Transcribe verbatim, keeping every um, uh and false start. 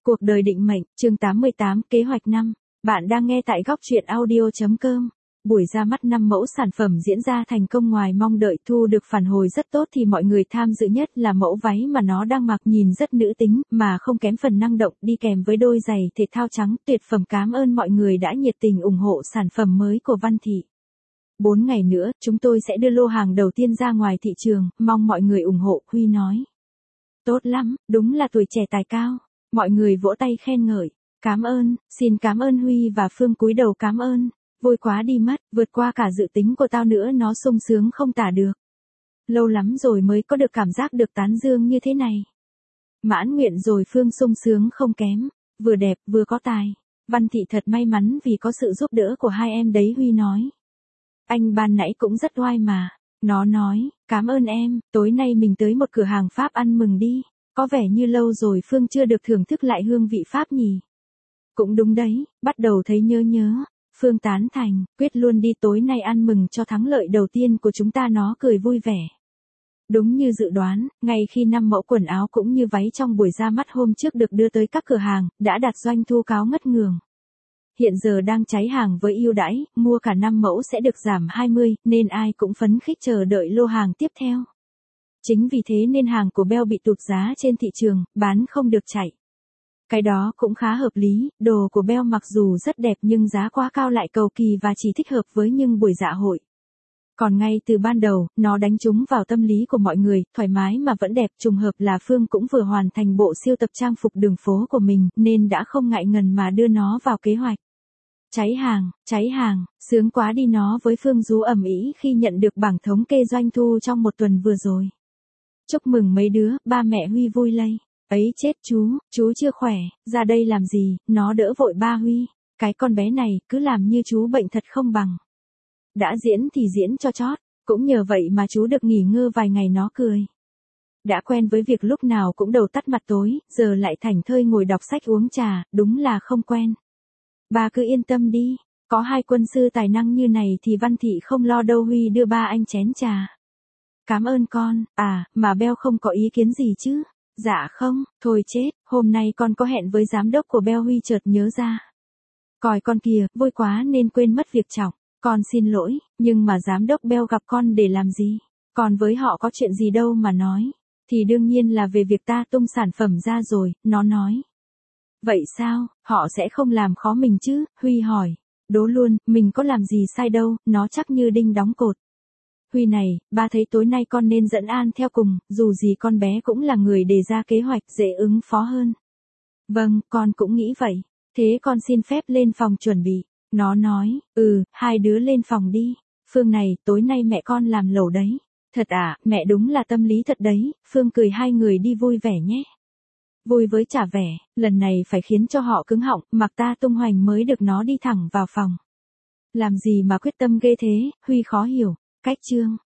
Cuộc đời định mệnh, chương tám mươi tám, kế hoạch năm. Bạn đang nghe tại góc truyện audio chấm com. Buổi ra mắt năm mẫu sản phẩm diễn ra thành công ngoài mong đợi, thu được phản hồi rất tốt thì mọi người tham dự nhất là mẫu váy mà nó đang mặc nhìn rất nữ tính, mà không kém phần năng động, đi kèm với đôi giày thể thao trắng tuyệt phẩm. Cảm ơn mọi người đã nhiệt tình ủng hộ sản phẩm mới của Văn Thị. Bốn ngày nữa, chúng tôi sẽ đưa lô hàng đầu tiên ra ngoài thị trường, mong mọi người ủng hộ, Huy nói. Tốt lắm, đúng là tuổi trẻ tài cao. Mọi người vỗ tay khen ngợi. Cảm ơn, xin cảm ơn Huy và Phương cúi đầu cảm ơn. Vui quá đi mất, vượt qua cả dự tính của tao nữa, nó sung sướng không tả được. Lâu lắm rồi mới có được cảm giác được tán dương như thế này. Mãn nguyện rồi, Phương sung sướng không kém. Vừa đẹp, vừa có tài. Văn Thị thật may mắn vì có sự giúp đỡ của hai em đấy, Huy nói. Anh ban nãy cũng rất oai mà. Nó nói, cảm ơn em, tối nay mình tới một cửa hàng Pháp ăn mừng đi. Có vẻ như lâu rồi Phương chưa được thưởng thức lại hương vị Pháp nhỉ. Cũng đúng đấy, bắt đầu thấy nhớ nhớ. Phương tán thành, quyết luôn đi, tối nay ăn mừng cho thắng lợi đầu tiên của chúng ta. Nó cười vui vẻ. Đúng như dự đoán, ngay khi năm mẫu quần áo cũng như váy trong buổi ra mắt hôm trước được đưa tới các cửa hàng, đã đạt doanh thu cao ngất ngường. Hiện giờ đang cháy hàng với ưu đãi, mua cả năm mẫu sẽ được giảm hai mươi, nên ai cũng phấn khích chờ đợi lô hàng tiếp theo. Chính vì thế nên hàng của Bell bị tụt giá trên thị trường, bán không được chạy. Cái đó cũng khá hợp lý, đồ của Bell mặc dù rất đẹp nhưng giá quá cao lại cầu kỳ và chỉ thích hợp với những buổi dạ hội. Còn ngay từ ban đầu, nó đánh trúng vào tâm lý của mọi người, thoải mái mà vẫn đẹp. Trùng hợp là Phương cũng vừa hoàn thành bộ siêu tập trang phục đường phố của mình, nên đã không ngại ngần mà đưa nó vào kế hoạch. Cháy hàng, cháy hàng, sướng quá đi, nó với Phương rú ầm ĩ khi nhận được bảng thống kê doanh thu trong một tuần vừa rồi. Chúc mừng mấy đứa, ba mẹ Huy vui lây. Ấy chết chú, chú chưa khỏe, ra đây làm gì, nó đỡ vội ba Huy. Cái con bé này, cứ làm như chú bệnh thật không bằng. Đã diễn thì diễn cho chót, cũng nhờ vậy mà chú được nghỉ ngơi vài ngày, nó cười. Đã quen với việc lúc nào cũng đầu tắt mặt tối, giờ lại thảnh thơi ngồi đọc sách uống trà, đúng là không quen. Ba cứ yên tâm đi, có hai quân sư tài năng như này thì Văn Thị không lo đâu. Huy đưa ba anh chén trà. Cảm ơn con, à, mà Bell không có ý kiến gì chứ? Dạ không, thôi chết, hôm nay con có hẹn với giám đốc của Bell. Huy chợt nhớ ra. Còi con kìa, vui quá nên quên mất việc trọng, con xin lỗi, nhưng mà giám đốc Bell gặp con để làm gì? Còn với họ có chuyện gì đâu mà nói. Thì đương nhiên là về việc ta tung sản phẩm ra rồi, nó nói. Vậy sao, họ sẽ không làm khó mình chứ? Huy hỏi. Đố luôn, mình có làm gì sai đâu, nó chắc như đinh đóng cột. Huy này, ba thấy tối nay con nên dẫn An theo cùng, dù gì con bé cũng là người đề ra kế hoạch, dễ ứng phó hơn. Vâng, con cũng nghĩ vậy. Thế con xin phép lên phòng chuẩn bị. Nó nói, ừ, hai đứa lên phòng đi. Phương này, tối nay mẹ con làm lẩu đấy. Thật à, mẹ đúng là tâm lý thật đấy. Phương cười, hai người đi vui vẻ nhé. Vui với chả vẻ, lần này phải khiến cho họ cứng họng, mặc ta tung hoành mới được. Nó đi thẳng vào phòng. Làm gì mà quyết tâm ghê thế, Huy khó hiểu. Cách chương